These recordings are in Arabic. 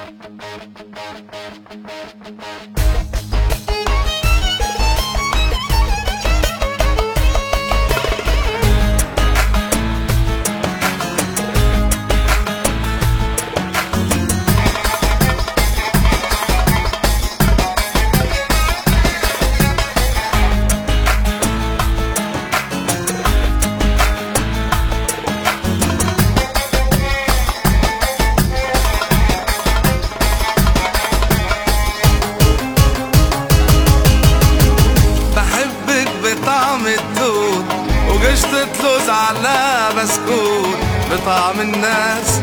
قشطة لوز على بسكوت بطعم الناس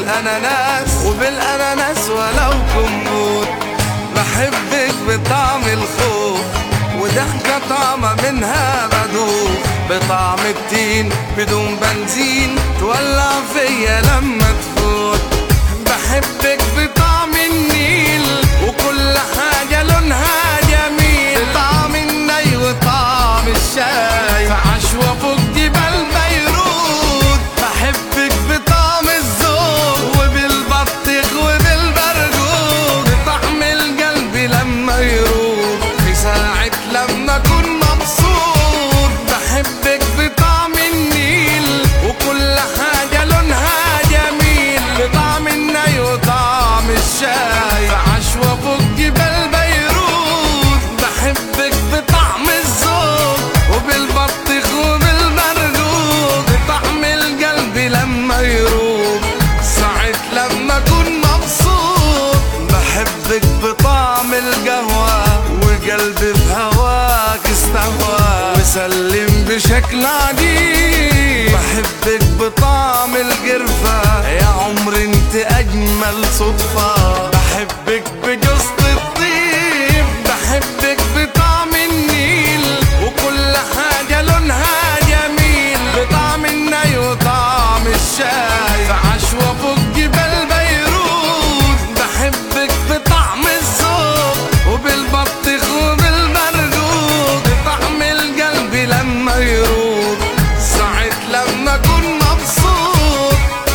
وبالأناناس ولو كمبوت. بحبك بطعم الخوف وضحكة طعمة منها بدوخ، بطعم التين بدون بنزين تولع فيا لما تفوت. بحبك بطعم النيل وكل حاجة لونها جميل، بطعم الني وطعم الشاي في عشوة فوق جبال بيروت. بحبك بطعم الذوق وبالبطيخ وبالبرغوث، بطعم القلب لما يروح في ساعة لما أكون مبسوط. بحبك بطعم النيل وكل حاجة لونها جميل، بطعم الني وطعم الشاي في عشوة فوق جبال بيروت. بحبك بطعم الذوق وبالبطيخ وبالبرغوث، بطعم القلب لما يروح ساعة لما أكون مبسوط. بحبك بطعم القهوة وقلبي بهواك استهوى وسلم بشكل عجيب. بحبك بطعم القرفة يا عمر انت أجمل صدفة. بحبك بقصة الطيب، بحبك بطعم النيل وكل حاجة لونها جميل، بطعم الني وطعم الشاي في عشوة فوق جبال بيروت. بحبك بطعم الذوق وبالبطيخ وبالبرغوث، بطعم القلب لما يروح ساعة لما أكون مبسوط.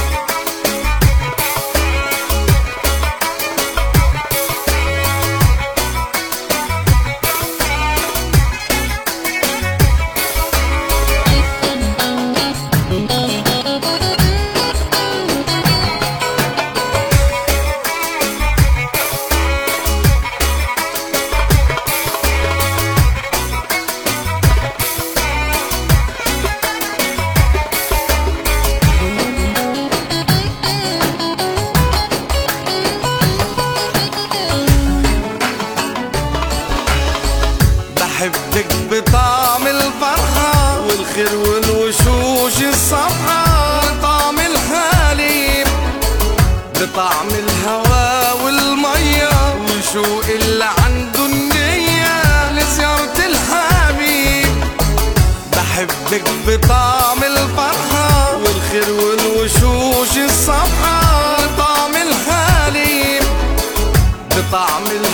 بحبك بطعم الفرحة والخير والوشوش الصفحة، بطعم الحليب بطعم الهوا والمية وشوق اللي عنده النية لزيارة الحبيب. بحبك بطعم الفرحة والخير والوشوش الصفحة، بطعم الحليب بطعم